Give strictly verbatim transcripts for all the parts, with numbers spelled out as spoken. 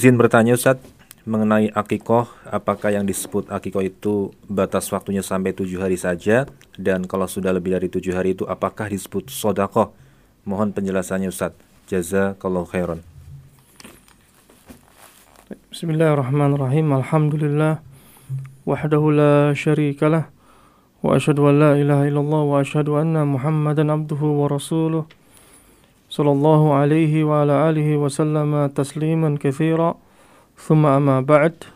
Izin bertanya Ustaz, mengenai akikoh, apakah yang disebut akikoh itu batas waktunya sampai tujuh hari saja? Dan kalau sudah lebih dari tujuh hari itu apakah disebut sodakoh? Mohon penjelasannya Ustaz. Jazakallahu khairan. Bismillahirrahmanirrahim. Alhamdulillah wahdahu la syarikalah wa asyhadu an la ilaha illallah wa asyhadu anna Muhammadan abduhu wa rasuluh sallallahu alaihi wa ala alihi wa sallama tasliman katsira. Thumma amma ba'd.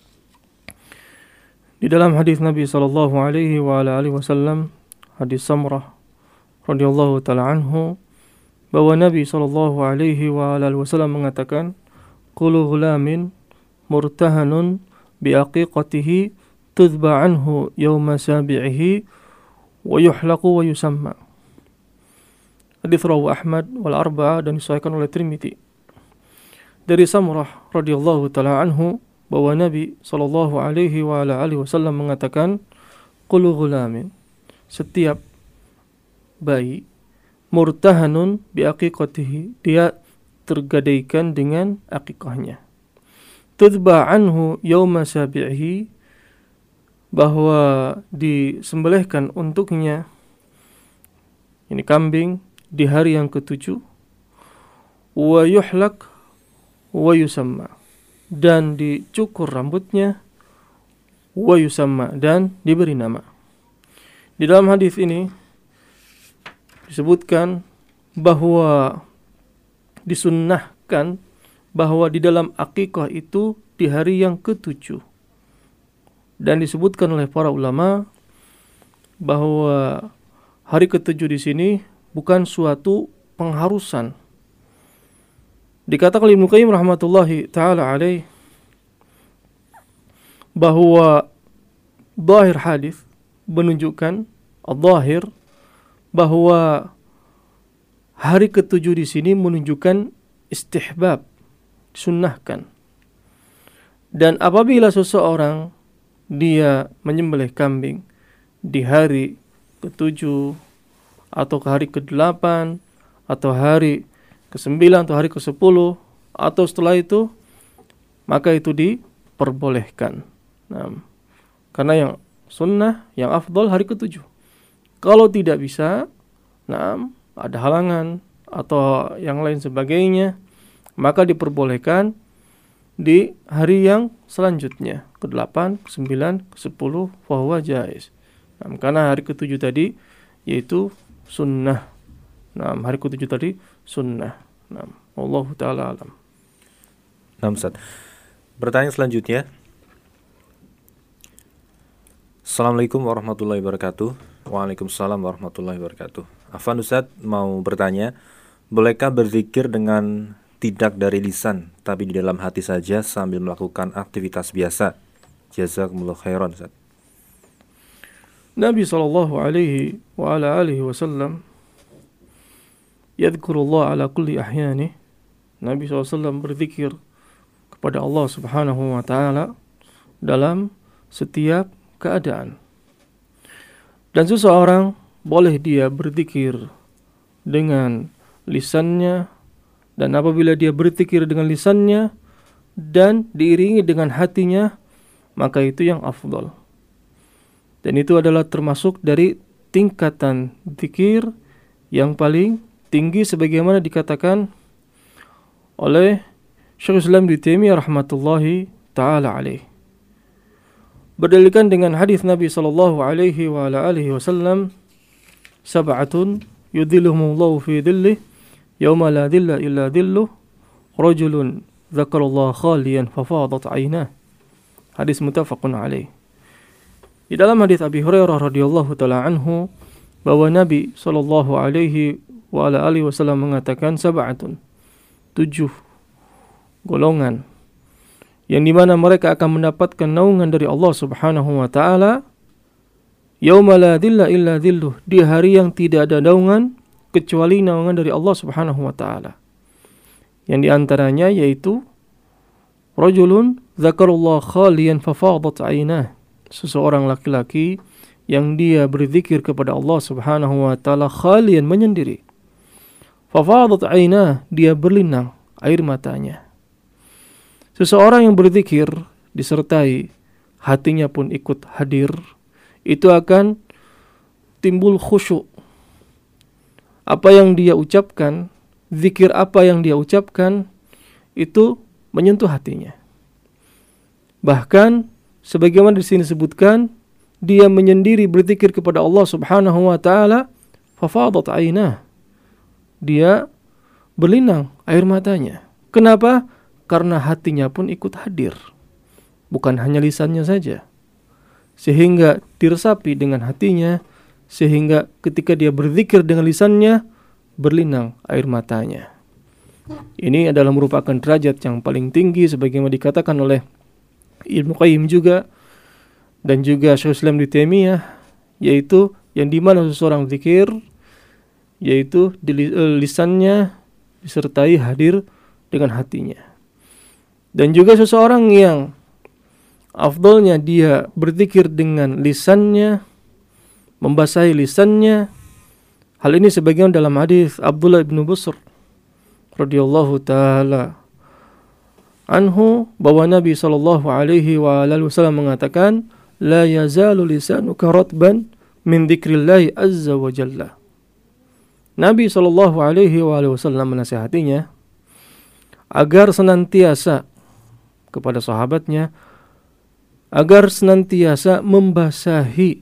Di dalam hadis Nabi sallallahu alaihi wa ala alihi wasallam, hadis Samrah radhiyallahu taala anhu, bahwa Nabi sallallahu alaihi wa ala alihi wasallam mengatakan, "Kullu ghulamin murtahanun biaqiqatihi tudba anhu yawma sabi'ihi wa yuhlaqu wa yusamma." Hadis rawahu Ahmad wal Arba'ah dan disahihkan oleh Tirmidzi. Dari Samrah radhiyallahu taala anhu bahwa Nabi sallallahu alaihi wa ala alihi wasallam mengatakan, "Kullu ghulamin," setiap bayi, murtahanun biaqiqatihi, dia tergadaikan dengan akikahnya. Tudba anhu yawma sabi'ihi, bahwa disembelihkan untuknya ini kambing di hari yang ketujuh. Wa yuhlak wa yusamma, dan dicukur rambutnya. Wa yusamma, dan diberi nama. Di dalam hadis ini disebutkan bahwa disunnahkan bahwa di dalam akikah itu di hari yang ketujuh, dan disebutkan oleh para ulama bahwa hari ketujuh di sini bukan suatu pengharusan. Dikatakan oleh Ibnu Qayyim rahmatullahi taala alaih bahwa zahir hadis menunjukkan al-zahir bahwa hari ketujuh di sini menunjukkan istihbab, sunnahkan. Dan apabila seseorang dia menyembelih kambing di hari ketujuh atau ke hari kedelapan atau hari kesembilan atau hari kesepuluh atau setelah itu, maka itu diperbolehkan. Nah, karena yang sunnah, yang afdal hari ketujuh. Kalau tidak bisa, nah, ada halangan atau yang lain sebagainya, maka diperbolehkan di hari yang selanjutnya, ke delapan, ke sembilan, ke sepuluh, fahuwa jaiz. Nah, karena hari ketujuh tadi yaitu sunnah. Nah, hari ketujuh tadi sunnah. Nah, wallahu taala alam. Nah, Ustaz. Pertanyaan selanjutnya. Assalamualaikum warahmatullahi wabarakatuh. Waalaikumsalam warahmatullahi wabarakatuh. Afwan Ustaz, mau bertanya, bolehkah berzikir dengan tidak dari lisan, tapi di dalam hati saja sambil melakukan aktivitas biasa? Jazakumullah khairan Ustaz. Nabi sallallahu alaihi wa ala alihi wasallam yadhkurullah ala kulli ahyani. Nabi sallallahu alaihi wasallam berzikir kepada Allah Subhanahu wa taala dalam setiap keadaan. Dan seseorang boleh dia berzikir dengan lisannya, dan apabila dia berzikir dengan lisannya dan diiringi dengan hatinya, maka itu yang afdal. Dan itu adalah termasuk dari tingkatan zikir yang paling tinggi, sebagaimana dikatakan oleh Syekhul Islam Ibnu Taimiyah rahmatullahi taala alaih. Berdalilkan dengan hadis Nabi sallallahu alaihi wa ala alihi wasallam, sab'atun yudhilluhumullahu fi dhillih yauma la dhilla illa dhilluh, rajulun dzakarallaha khaliyan fafadat 'ainah. Hadis muttafaqun alaih. Di dalam hadis Abi Hurairah radhiyallahu taala anhu bahwa Nabi sallallahu alaihi wa ala alihi wasallam mengatakan, sab'atun, tujuh golongan yang dimana mereka akan mendapatkan naungan dari Allah Subhanahu wa taala yauma la dhilla illa dhilluh, di hari yang tidak ada naungan kecuali naungan dari Allah Subhanahu wa taala. Yang diantaranya yaitu rajulun dzakarallahu khaliyan fafadat 'ainah, seseorang laki-laki yang dia berzikir kepada Allah Subhanahu wa taala khalian, menyendiri. Fafadat 'ainah, dia berlinang air matanya. Seseorang yang berzikir disertai hatinya pun ikut hadir, itu akan timbul khusyuk. Apa yang dia ucapkan, zikir apa yang dia ucapkan, itu menyentuh hatinya. Bahkan sebagaimana di sini disebutkan, dia menyendiri berzikir kepada Allah Subhanahu wa taala, fafadat ainah. Dia berlinang air matanya. Kenapa? Karena hatinya pun ikut hadir. Bukan hanya lisannya saja. Sehingga diresapi dengan hatinya, sehingga ketika dia berzikir dengan lisannya, berlinang air matanya. Ini adalah merupakan derajat yang paling tinggi sebagaimana dikatakan oleh Ibnu Qayyim juga, dan juga Syekhul Islam Ibnu Taimiyah, yaitu yang dimana seseorang zikir, yaitu di lisannya disertai hadir dengan hatinya. Dan juga seseorang yang afdalnya dia berzikir dengan lisannya, membasahi lisannya. Hal ini sebagaimana dalam hadis Abdullah bin Busr radhiyallahu taala anhu, bahwa Nabi sallallahu alaihi wa alihi wasallam mengatakan, la yazalu lisanuka ratban min dzikrillah azza wa jalla. Nabi sallallahu alaihi wa alihi wasallam menasihatinya agar senantiasa kepada sahabatnya, agar senantiasa membasahi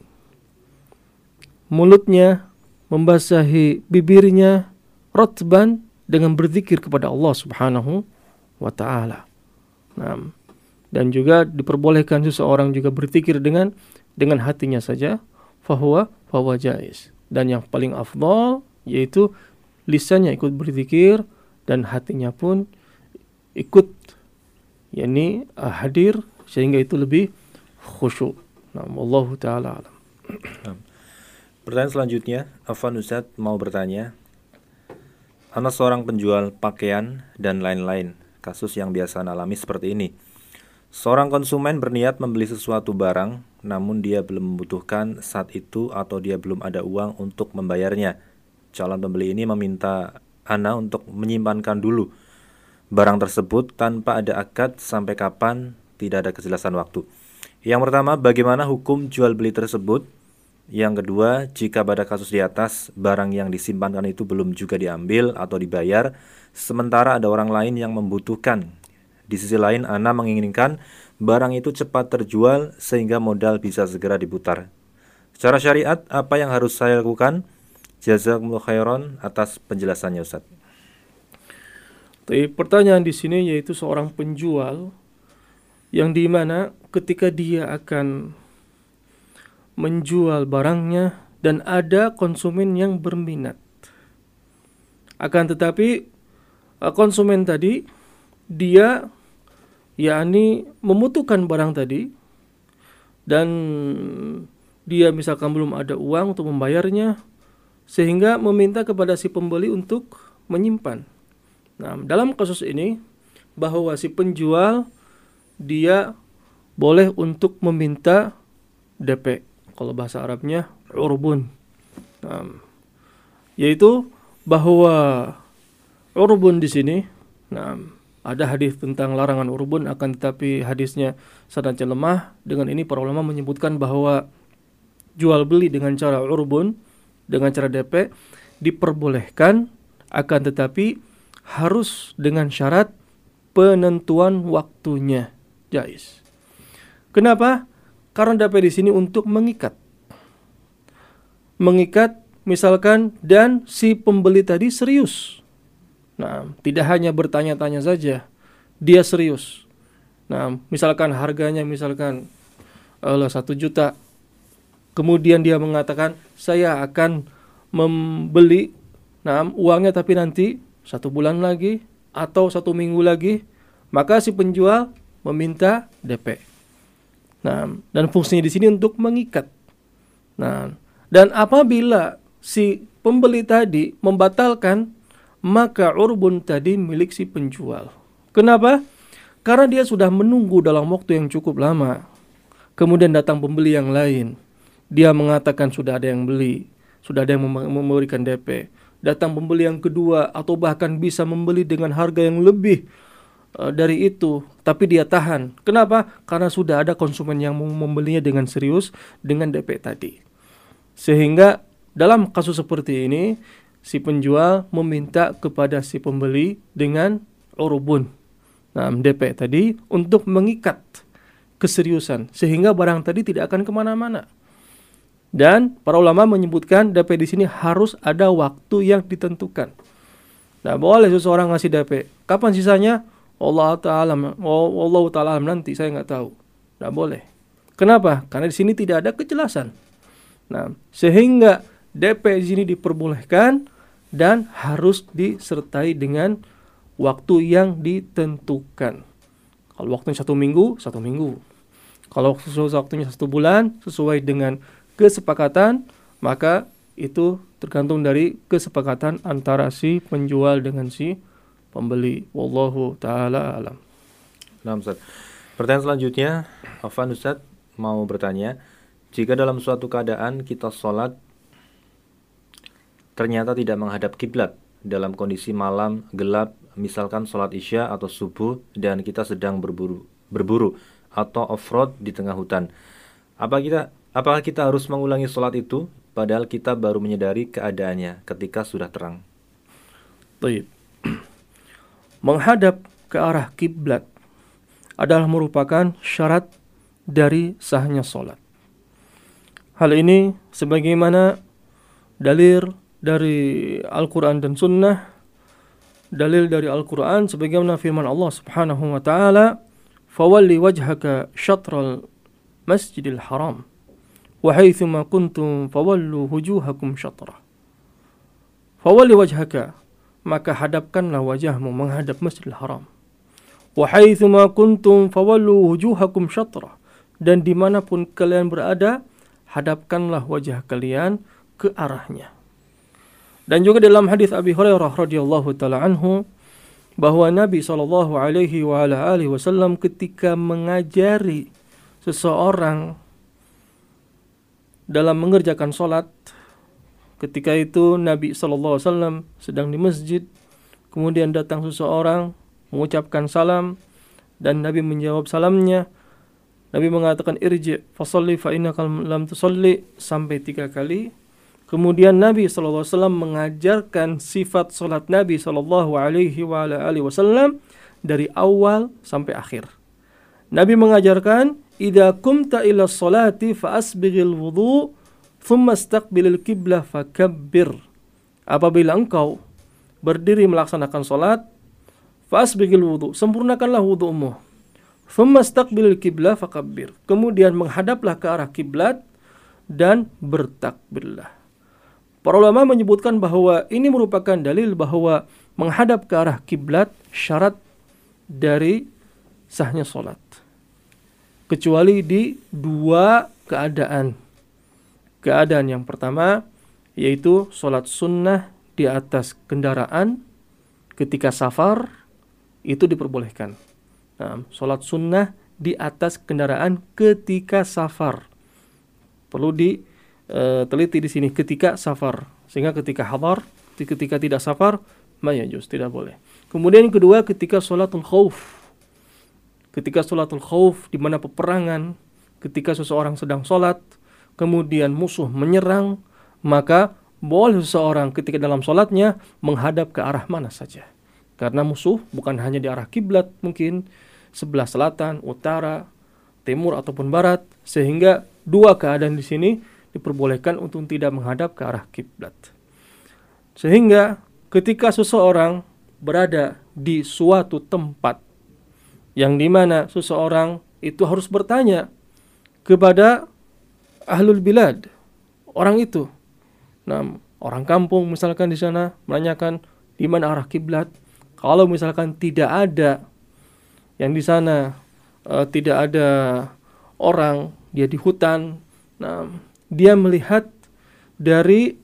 mulutnya, membasahi bibirnya, ratban, dengan berzikir kepada Allah Subhanahu wa taala. Nah, dan juga diperbolehkan seseorang juga berzikir dengan dengan hatinya saja, fahuwa fahuwa jaiz. Dan yang paling afdal yaitu lisannya ikut berzikir dan hatinya pun ikut, yakni uh, hadir, sehingga itu lebih khusyuk. Nah, wallahu taala alam. Pertanyaan selanjutnya, Afwan Ustaz mau bertanya, ana seorang penjual pakaian dan lain-lain. Kasus yang biasa alami seperti ini. Seorang konsumen berniat membeli sesuatu barang, namun dia belum membutuhkan saat itu atau dia belum ada uang untuk membayarnya. Calon pembeli ini meminta ana untuk menyimpankan dulu barang tersebut tanpa ada akad sampai kapan, tidak ada kejelasan waktu. Yang pertama, bagaimana hukum jual beli tersebut? Yang kedua, jika pada kasus di atas barang yang disimpankan itu belum juga diambil atau dibayar, sementara ada orang lain yang membutuhkan. Di sisi lain, ana menginginkan barang itu cepat terjual sehingga modal bisa segera diputar. Secara syariat, apa yang harus saya lakukan? Jazakumullah khairan atas penjelasannya, Ustaz. Tapi pertanyaan di sini yaitu seorang penjual yang di mana ketika dia akan menjual barangnya dan ada konsumen yang berminat. Akan tetapi konsumen tadi dia yakni membutuhkan barang tadi dan dia misalkan belum ada uang untuk membayarnya, sehingga meminta kepada si pembeli untuk menyimpan. Nah, dalam kasus ini bahwa si penjual dia boleh untuk meminta D P. Kalau bahasa Arabnya urbun. Nah, yaitu bahwa urbun di sini, nah, ada hadis tentang larangan urbun, akan tetapi hadisnya sanadnya lemah. Dengan ini para ulama menyebutkan bahwa jual beli dengan cara urbun, dengan cara D P diperbolehkan, akan tetapi harus dengan syarat penentuan waktunya jaiz. Kenapa? Karena D P di sini untuk mengikat. Mengikat misalkan dan si pembeli tadi serius. Nah, tidak hanya bertanya-tanya saja, dia serius. Nah, misalkan harganya misalkan uh, satu juta. Kemudian dia mengatakan, saya akan membeli, nah, uangnya tapi nanti satu bulan lagi atau satu minggu lagi. Maka si penjual meminta D P. Nah, dan fungsinya di sini untuk mengikat. Nah, dan apabila si pembeli tadi membatalkan, maka urbun tadi milik si penjual. Kenapa? Karena dia sudah menunggu dalam waktu yang cukup lama. Kemudian datang pembeli yang lain. Dia mengatakan sudah ada yang beli, sudah ada yang memberikan D P. Datang pembeli yang kedua atau bahkan bisa membeli dengan harga yang lebih uh, dari itu, tapi dia tahan. Kenapa? Karena sudah ada konsumen yang mau membelinya dengan serius dengan D P tadi. Sehingga dalam kasus seperti ini, si penjual meminta kepada si pembeli dengan urubun, nah, D P tadi, untuk mengikat keseriusan, sehingga barang tadi tidak akan kemana-mana. Dan para ulama menyebutkan D P di sini harus ada waktu yang ditentukan. Nah, boleh seseorang ngasih D P, kapan sisanya? Allah Ta'ala, Allah Ta'ala nanti, saya nggak tahu. Nggak boleh. Kenapa? Karena di sini tidak ada kejelasan. Nah, sehingga D P di sini diperbolehkan dan harus disertai dengan waktu yang ditentukan. Kalau waktunya satu minggu, satu minggu. Kalau waktunya satu bulan, sesuai dengan kesepakatan, maka itu tergantung dari kesepakatan antara si penjual dengan si pembeli. Wallahu ta'ala alam. Nah, Ustaz. Pertanyaan selanjutnya, Afan Ustaz mau bertanya, jika dalam suatu keadaan kita sholat ternyata tidak menghadap kiblat dalam kondisi malam gelap, misalkan sholat isya atau subuh, dan kita sedang berburu, berburu atau off-road di tengah hutan, apa kita, apakah kita harus mengulangi sholat itu padahal kita baru menyadari keadaannya ketika sudah terang? Baik. Menghadap ke arah kiblat adalah merupakan syarat dari sahnya sholat. Hal ini sebagaimana dalil dari Al-Quran dan Sunnah. Dalil dari Al-Quran sebagaimana firman Allah Subhanahu wa ta'ala, "Fawalli wajhaka syatral masjidil haram wa haitsuma kuntum fawallu wujuhakum syatrah." Fawalli wajhaka, maka hadapkanlah wajahmu menghadap Masjidil Haram. Wa haitsuma kuntum fawallu wujuhakum syatrah, dan dimanapun kalian berada, hadapkanlah wajah kalian ke arahnya. Dan juga dalam hadis Abi Hurairah radhiyallahu taala anhu, bahwa Nabi sallallahu alaihi wa ala alihi wasallam ketika mengajari seseorang dalam mengerjakan salat, ketika itu Nabi sallallahu alaihi wasallam sedang di masjid, kemudian datang seseorang mengucapkan salam dan Nabi menjawab salamnya. Nabi mengatakan irji fasalli fa innaka lam tusalli sampai tiga kali. Kemudian Nabi sallallahu alaihi wasallam mengajarkan sifat salat Nabi sallallahu alaihi wa ala alihi wasallam dari awal sampai akhir. Nabi mengajarkan, idza qumta ila sholati fa asbighil wudu thumma istaqbilil qiblah fakabbir. Apabila engkau berdiri melaksanakan salat, fa asbighil wudu, sempurnakanlah wudu'mu. Thumma istaqbilil qiblah fakabbir. Kemudian menghadaplah ke arah kiblat dan bertakbirlah. Para ulama menyebutkan bahwa ini merupakan dalil bahwa menghadap ke arah kiblat syarat dari sahnya salat, kecuali di dua keadaan. Keadaan yang pertama yaitu salat sunnah di atas kendaraan ketika safar, itu diperbolehkan. Nah, salat sunnah di atas kendaraan ketika safar perlu diteliti di sini, ketika safar, sehingga ketika hadar, ketika tidak safar, mayajuz, tidak boleh. Kemudian yang kedua, ketika salatul khauf, ketika salatul khauf di mana peperangan, ketika seseorang sedang salat, kemudian musuh menyerang, maka boleh seseorang ketika dalam salatnya menghadap ke arah mana saja. Karena musuh bukan hanya di arah kiblat, mungkin sebelah selatan, utara, timur ataupun barat, sehingga dua keadaan di sini diperbolehkan untuk tidak menghadap ke arah kiblat. Sehingga ketika seseorang berada di suatu tempat yang dimana seseorang itu harus bertanya kepada ahlul bilad, orang itu, nah, orang kampung misalkan di sana menanyakan di mana arah kiblat. Kalau misalkan tidak ada yang di sana, uh, tidak ada orang, dia di hutan, nah, dia melihat dari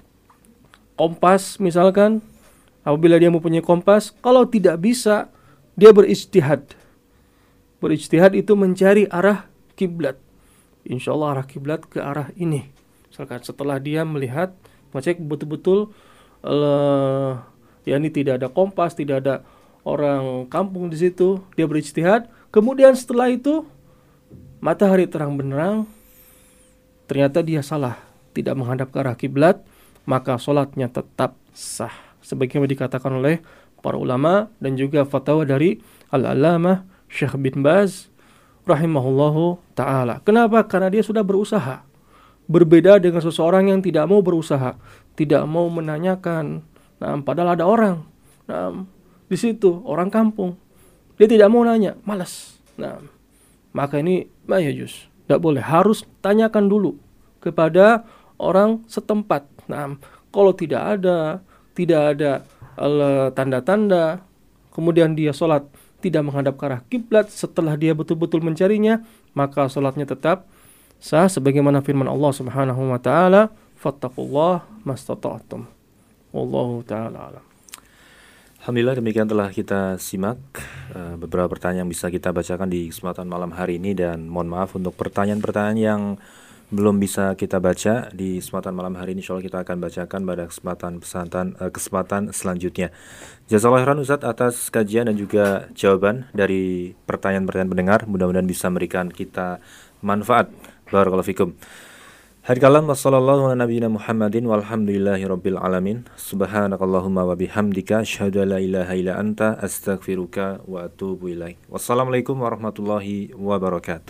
kompas misalkan, apabila dia mempunyai kompas, kalau tidak bisa, dia berijtihad. Berijtihad itu mencari arah kiblat. Insya Allah arah kiblat ke arah ini. Misalkan setelah dia melihat, mengecek betul-betul, uh, ya ini tidak ada kompas, tidak ada orang kampung di situ, dia berijtihad, kemudian setelah itu matahari terang benderang, ternyata dia salah, tidak menghadap ke arah kiblat, maka sholatnya tetap sah. Sebagaimana dikatakan oleh para ulama dan juga fatwa dari Al-Allamah Syekh bin Baz rahimahullahu ta'ala. Kenapa? Karena dia sudah berusaha. Berbeda dengan seseorang yang tidak mau berusaha, tidak mau menanyakan. Nah, padahal ada orang nah, di situ, orang kampung. Dia tidak mau nanya, malas. Nah, maka ini mayajus, tidak boleh. Harus tanyakan dulu kepada orang setempat. Nah, kalau tidak ada, tidak ada uh, tanda-tanda, kemudian dia sholat tidak menghadap ke arah kiblat, setelah dia betul-betul mencarinya, maka sholatnya tetap sah sebagaimana firman Allah Subhanahu wa taala, fattaqullah mastata'tum. Wallahu taala alam. Alhamdulillah, demikian telah kita simak uh, beberapa pertanyaan yang bisa kita bacakan di kesempatan malam hari ini, dan mohon maaf untuk pertanyaan-pertanyaan yang belum bisa kita baca di kesempatan malam hari ini. Insyaallah kita akan bacakan pada kesempatan pesantren uh, kesempatan selanjutnya. Jazakallahu khairan Ustaz atas kajian dan juga jawaban dari pertanyaan-pertanyaan pendengar. Mudah-mudahan bisa memberikan kita manfaat. Barakallahu fikum. Hadikalam wassallallahu ala nabiyina Muhammadin walhamdulillahi rabbil alamin. Subhanakallahumma wa bihamdika asyhadu an la ilaha illa anta astaghfiruka wa atubu ilaik. Wassalamualaikum warahmatullahi wabarakatuh.